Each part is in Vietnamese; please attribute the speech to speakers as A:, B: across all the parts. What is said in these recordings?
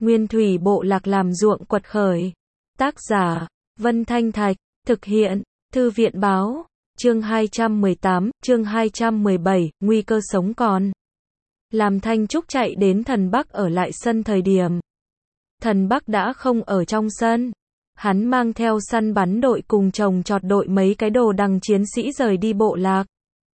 A: Nguyên thủy bộ lạc làm ruộng quật khởi. Tác giả, Vân Thanh Thạch, thực hiện, Thư viện báo, chương 218, chương 217, nguy cơ sống còn. Làm Thanh Trúc chạy đến Thần Bắc ở lại sân thời điểm. Thần Bắc đã không ở trong sân. Hắn mang theo săn bắn đội cùng chồng chọt đội mấy cái đồ đằng chiến sĩ rời đi bộ lạc.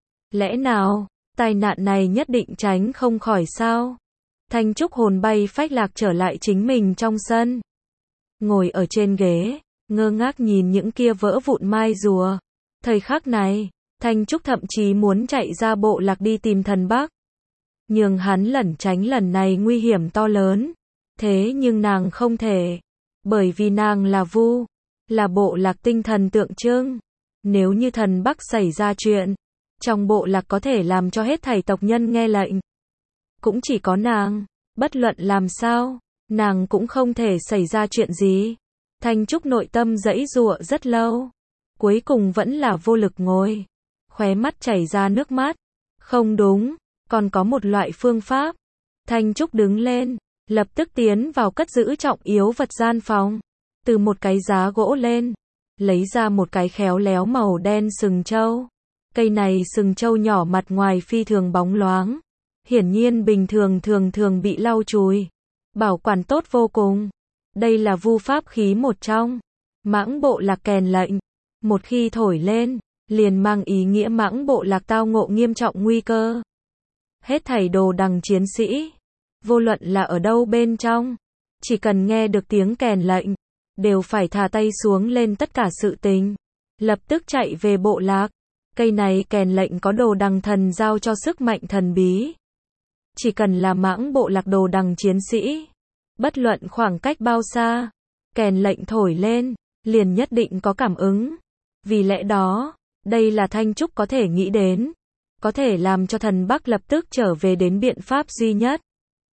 A: Lẽ nào, tai nạn này nhất định tránh không khỏi sao? Thanh Trúc hồn bay phách lạc trở lại chính mình trong sân. Ngồi ở trên ghế, ngơ ngác nhìn những kia vỡ vụn mai rùa. Thời khắc này, Thanh Trúc thậm chí muốn chạy ra bộ lạc đi tìm Thần Bắc. Nhưng hắn lẩn tránh lần này nguy hiểm to lớn. Thế nhưng nàng không thể. Bởi vì nàng là Vu, là bộ lạc tinh thần tượng trưng. Nếu như Thần Bắc xảy ra chuyện, trong bộ lạc có thể làm cho hết thảy tộc nhân nghe lệnh. Cũng chỉ có nàng, bất luận làm sao, nàng cũng không thể xảy ra chuyện gì. Thanh Trúc nội tâm giãy giụa rất lâu, cuối cùng vẫn là vô lực ngồi, khóe mắt chảy ra nước mắt. Không đúng, còn có một loại phương pháp. Thanh Trúc đứng lên, lập tức tiến vào cất giữ trọng yếu vật gian phòng, từ một cái giá gỗ lên, lấy ra một cái khéo léo màu đen sừng trâu. Cây này sừng trâu nhỏ mặt ngoài phi thường bóng loáng, hiển nhiên bình thường thường bị lau chùi, bảo quản tốt vô cùng. Đây là vu pháp khí một trong. Mãng bộ lạc kèn lệnh, một khi thổi lên, liền mang ý nghĩa mãng bộ lạc tao ngộ nghiêm trọng nguy cơ. Hết thảy đồ đằng chiến sĩ, vô luận là ở đâu bên trong, chỉ cần nghe được tiếng kèn lệnh, đều phải thả tay xuống lên tất cả sự tình, lập tức chạy về bộ lạc. Cây này kèn lệnh có đồ đằng thần giao cho sức mạnh thần bí. Chỉ cần là mãng bộ lạc đồ đằng chiến sĩ, bất luận khoảng cách bao xa, kèn lệnh thổi lên, liền nhất định có cảm ứng. Vì lẽ đó, đây là Thanh Trúc có thể nghĩ đến, có thể làm cho Thần Bắc lập tức trở về đến biện pháp duy nhất.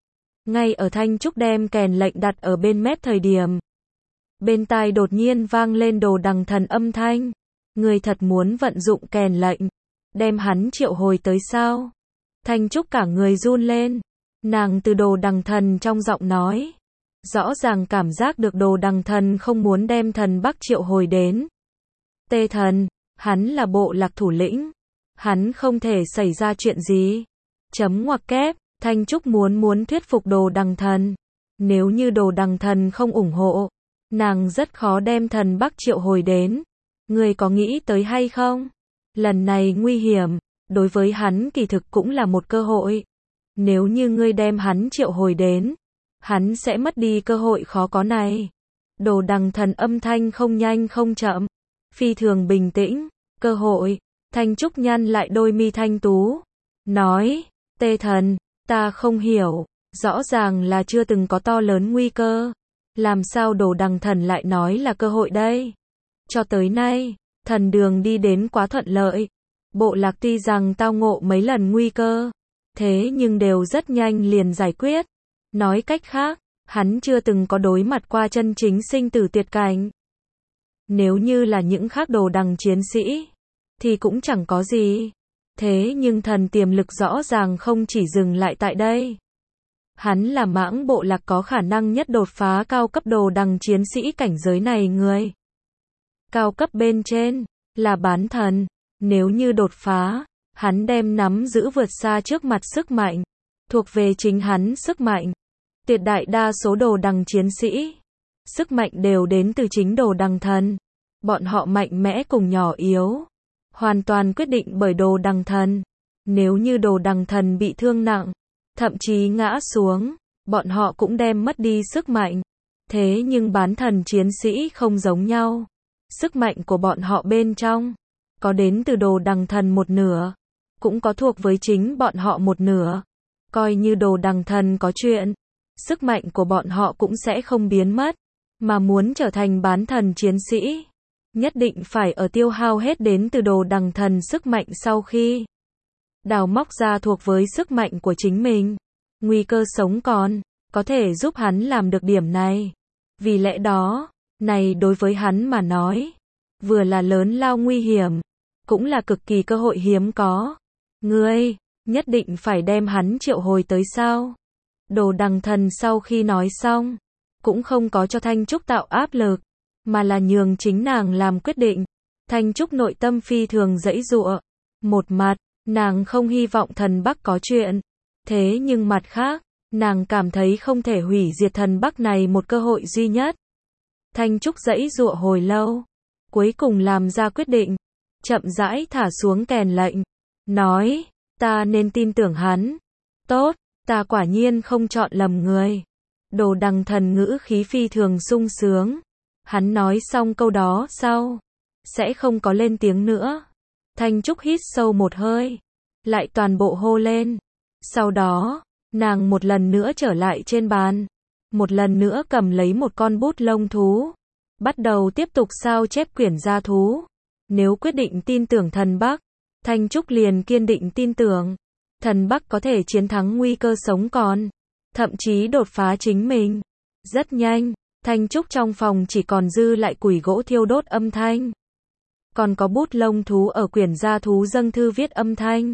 A: Ngay ở Thanh Trúc đem kèn lệnh đặt ở bên mép thời điểm, bên tai đột nhiên vang lên đồ đằng thần âm thanh. Người thật muốn vận dụng kèn lệnh, đem hắn triệu hồi tới sao? Thanh Trúc cả người run lên. Nàng từ đồ đằng thần trong giọng nói, rõ ràng cảm giác được đồ đằng thần không muốn đem Thần Bắc triệu hồi đến. Tê thần, hắn là bộ lạc thủ lĩnh, hắn không thể xảy ra chuyện gì. Chấm ngoặc kép, Thanh Trúc muốn thuyết phục đồ đằng thần. Nếu như đồ đằng thần không ủng hộ, nàng rất khó đem Thần Bắc triệu hồi đến. Ngươi có nghĩ tới hay không? Lần này nguy hiểm, đối với hắn kỳ thực cũng là một cơ hội. Nếu như ngươi đem hắn triệu hồi đến, hắn sẽ mất đi cơ hội khó có này. Đồ đằng thần âm thanh không nhanh không chậm, phi thường bình tĩnh. Cơ hội. Thanh Trúc nhăn lại đôi mi thanh tú, nói, Tê thần, ta không hiểu, rõ ràng là chưa từng có to lớn nguy cơ. Làm sao đồ đằng thần lại nói là cơ hội đây? Cho tới nay, thần đường đi đến quá thuận lợi. Bộ lạc tuy rằng tao ngộ mấy lần nguy cơ, thế nhưng đều rất nhanh liền giải quyết. Nói cách khác, hắn chưa từng có đối mặt qua chân chính sinh tử tuyệt cảnh. Nếu như là những khác đồ đằng chiến sĩ, thì cũng chẳng có gì. Thế nhưng thần tiềm lực rõ ràng không chỉ dừng lại tại đây. Hắn là mãng bộ lạc có khả năng nhất đột phá cao cấp đồ đằng chiến sĩ cảnh giới này người. Cao cấp bên trên, là bán thần. Nếu như đột phá, hắn đem nắm giữ vượt xa trước mặt sức mạnh, thuộc về chính hắn sức mạnh. Tuyệt đại đa số đồ đằng chiến sĩ, sức mạnh đều đến từ chính đồ đằng thần. Bọn họ mạnh mẽ cùng nhỏ yếu, hoàn toàn quyết định bởi đồ đằng thần. Nếu như đồ đằng thần bị thương nặng, thậm chí ngã xuống, bọn họ cũng đem mất đi sức mạnh. Thế nhưng bán thần chiến sĩ không giống nhau. Sức mạnh của bọn họ bên trong, có đến từ đồ đằng thần một nửa, cũng có thuộc với chính bọn họ một nửa. Coi như đồ đằng thần có chuyện, sức mạnh của bọn họ cũng sẽ không biến mất. Mà muốn trở thành bán thần chiến sĩ, nhất định phải ở tiêu hao hết đến từ đồ đằng thần sức mạnh sau khi đào móc ra thuộc với sức mạnh của chính mình. Nguy cơ sống còn, có thể giúp hắn làm được điểm này. Vì lẽ đó, này đối với hắn mà nói, vừa là lớn lao nguy hiểm, cũng là cực kỳ cơ hội hiếm có. Ngươi, nhất định phải đem hắn triệu hồi tới sao? Đồ đằng thần sau khi nói xong, cũng không có cho Thanh Trúc tạo áp lực, mà là nhường chính nàng làm quyết định. Thanh Trúc nội tâm phi thường giãy giụa. Một mặt, nàng không hy vọng thần Bắc có chuyện. Thế nhưng mặt khác, nàng cảm thấy không thể hủy diệt thần Bắc này một cơ hội duy nhất. Thanh Trúc giãy giụa hồi lâu, cuối cùng làm ra quyết định, chậm rãi thả xuống kèn lệnh, nói, ta nên tin tưởng hắn. Tốt, ta quả nhiên không chọn lầm người. Đồ Đằng Thần ngữ khí phi thường sung sướng. Hắn nói xong câu đó sau, sẽ không có lên tiếng nữa. Thanh Trúc hít sâu một hơi, lại toàn bộ hô lên. Sau đó, nàng một lần nữa trở lại trên bàn, một lần nữa cầm lấy một con bút lông thú, bắt đầu tiếp tục sao chép quyển gia thú. Nếu quyết định tin tưởng thần Bắc, Thanh Trúc liền kiên định tin tưởng thần Bắc có thể chiến thắng nguy cơ sống còn, thậm chí đột phá chính mình. Rất nhanh, Thanh Trúc trong phòng chỉ còn dư lại củi gỗ thiêu đốt âm thanh. Còn có bút lông thú ở quyển gia thú dâng thư viết âm thanh.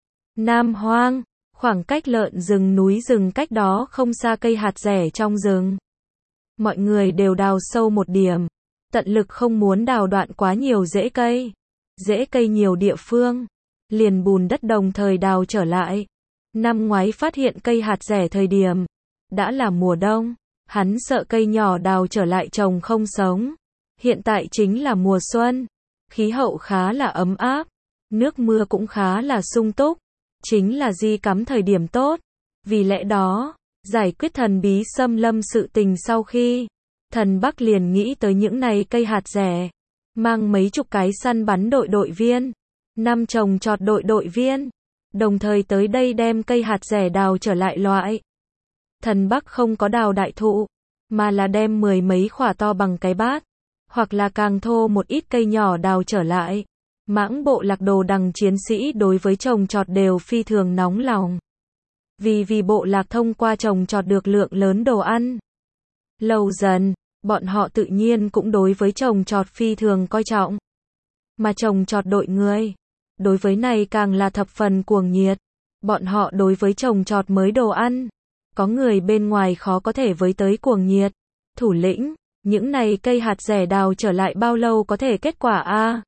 A: Nam Hoang, khoảng cách lợn rừng núi rừng cách đó không xa cây hạt rẻ trong rừng. Mọi người đều đào sâu một điểm, tận lực không muốn đào đoạn quá nhiều rễ cây. Rễ cây nhiều địa phương, liền bùn đất đồng thời đào trở lại. Năm ngoái phát hiện cây hạt rẻ thời điểm, đã là mùa đông, hắn sợ cây nhỏ đào trở lại trồng không sống. Hiện tại chính là mùa xuân, khí hậu khá là ấm áp, nước mưa cũng khá là sung túc, chính là di cắm thời điểm tốt. Vì lẽ đó, giải quyết thần bí xâm lâm sự tình sau khi, thần Bắc liền nghĩ tới những này cây hạt rẻ, mang mấy chục cái săn bắn đội viên, 5 trồng trọt đội viên, đồng thời tới đây đem cây hạt rẻ đào trở lại loại. Thần Bắc không có đào đại thụ, mà là đem 10 mấy khỏa to bằng cái bát, hoặc là càng thô một ít cây nhỏ đào trở lại. Mãng bộ lạc Đồ Đằng chiến sĩ đối với trồng trọt đều phi thường nóng lòng. Vì bộ lạc thông qua trồng trọt được lượng lớn đồ ăn. Lâu dần, bọn họ tự nhiên cũng đối với trồng trọt phi thường coi trọng. Mà trồng trọt đội người, đối với này càng là thập phần cuồng nhiệt. Bọn họ đối với trồng trọt mới đồ ăn, có người bên ngoài khó có thể với tới cuồng nhiệt. Thủ lĩnh, những này cây hạt rẻ đào trở lại bao lâu có thể kết quả a?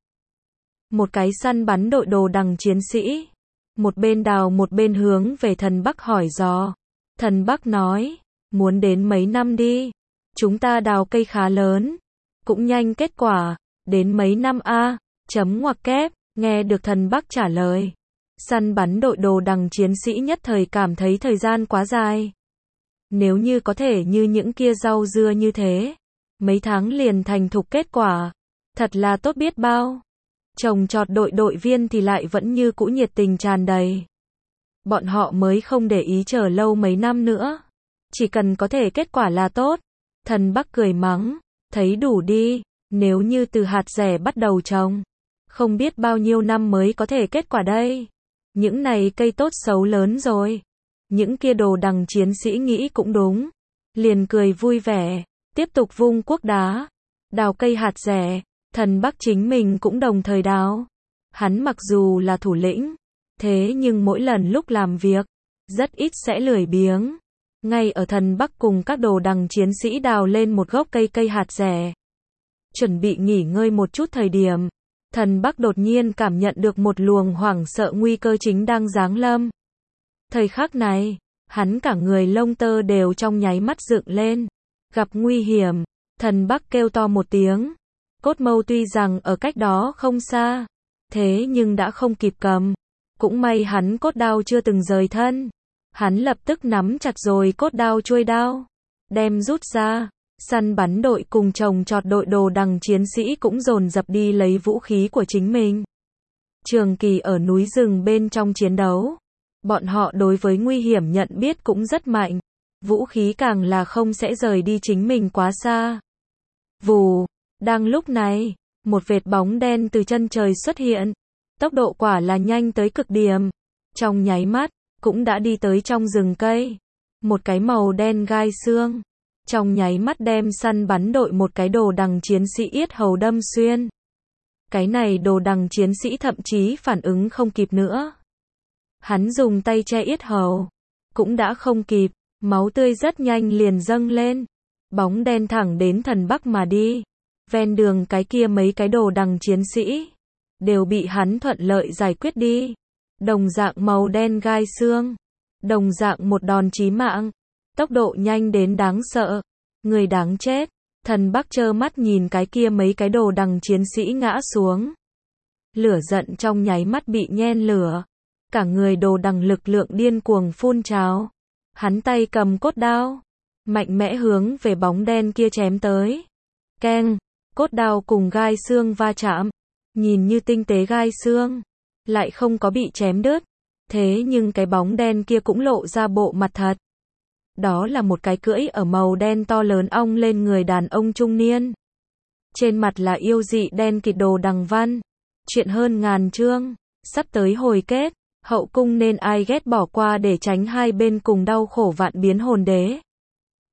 A: Một cái săn bắn đội Đồ Đằng chiến sĩ, một bên đào một bên hướng về thần Bắc hỏi dò. Thần Bắc nói, muốn đến mấy năm đi, chúng ta đào cây khá lớn, cũng nhanh kết quả, đến mấy năm a? Chấm ngoặc kép, nghe được thần Bắc trả lời. Săn bắn đội Đồ Đằng chiến sĩ nhất thời cảm thấy thời gian quá dài. Nếu như có thể như những kia rau dưa như thế, mấy tháng liền thành thục kết quả, thật là tốt biết bao. Trồng trọt đội viên thì lại vẫn như cũ nhiệt tình tràn đầy. Bọn họ mới không để ý chờ lâu mấy năm nữa, chỉ cần có thể kết quả là tốt. Thần Bắc cười mắng, thấy đủ đi, nếu như từ hạt rẻ bắt đầu trồng, không biết bao nhiêu năm mới có thể kết quả đây. Những này cây tốt xấu lớn rồi. Những kia Đồ Đằng chiến sĩ nghĩ cũng đúng, liền cười vui vẻ, tiếp tục vung cuốc đá, đào cây hạt rẻ. Thần Bắc chính mình cũng đồng thời đào. Hắn mặc dù là thủ lĩnh, thế nhưng mỗi lần lúc làm việc, rất ít sẽ lười biếng. Ngay ở thần Bắc cùng các Đồ Đằng chiến sĩ đào lên một gốc cây hạt rẻ, chuẩn bị nghỉ ngơi một chút thời điểm, thần Bắc đột nhiên cảm nhận được một luồng hoảng sợ nguy cơ chính đang giáng lâm. Thời khắc này, hắn cả người lông tơ đều trong nháy mắt dựng lên. Gặp nguy hiểm, thần Bắc kêu to một tiếng. Cốt mâu tuy rằng ở cách đó không xa, thế nhưng đã không kịp cầm. Cũng may hắn cốt đao chưa từng rời thân. Hắn lập tức nắm chặt rồi cốt đao chuôi đao, đem rút ra. Săn bắn đội cùng trồng trọt đội Đồ Đằng chiến sĩ cũng dồn dập đi lấy vũ khí của chính mình. Trường kỳ ở núi rừng bên trong chiến đấu, bọn họ đối với nguy hiểm nhận biết cũng rất mạnh. Vũ khí càng là không sẽ rời đi chính mình quá xa. Vù, đang lúc này, một vệt bóng đen từ chân trời xuất hiện. Tốc độ quả là nhanh tới cực điểm. Trong nháy mắt, cũng đã đi tới trong rừng cây. Một cái màu đen gai xương, trong nháy mắt đem săn bắn đội một cái Đồ Đằng chiến sĩ yết hầu đâm xuyên. Cái này Đồ Đằng chiến sĩ thậm chí phản ứng không kịp nữa. Hắn dùng tay che yết hầu, cũng đã không kịp, máu tươi rất nhanh liền dâng lên. Bóng đen thẳng đến thần Bắc mà đi. Ven đường cái kia mấy cái đồ đằng chiến sĩ đều bị hắn thuận lợi giải quyết đi. Đồng dạng màu đen gai xương, đồng dạng một đòn chí mạng, tốc độ nhanh đến đáng sợ, người đáng chết. Thần Bắc trơ mắt nhìn cái kia mấy cái đồ đằng chiến sĩ ngã xuống. Lửa giận trong nháy mắt bị nhen lửa, cả người đồ đằng lực lượng điên cuồng phun trào. Hắn tay cầm cốt đao, mạnh mẽ hướng về bóng đen kia chém tới. Keng, cốt đao cùng gai xương va chạm, nhìn như tinh tế gai xương, lại không có bị chém đứt. Thế nhưng cái bóng đen kia cũng lộ ra bộ mặt thật. Đó là một cái cưỡi ở màu đen to lớn ong lên người đàn ông trung niên. Trên mặt là yêu dị đen kịt đồ đằng văn. Chuyện hơn ngàn chương, sắp tới hồi kết, hậu cung nên ai ghét bỏ qua để tránh hai bên cùng đau khổ vạn biến hồn đế.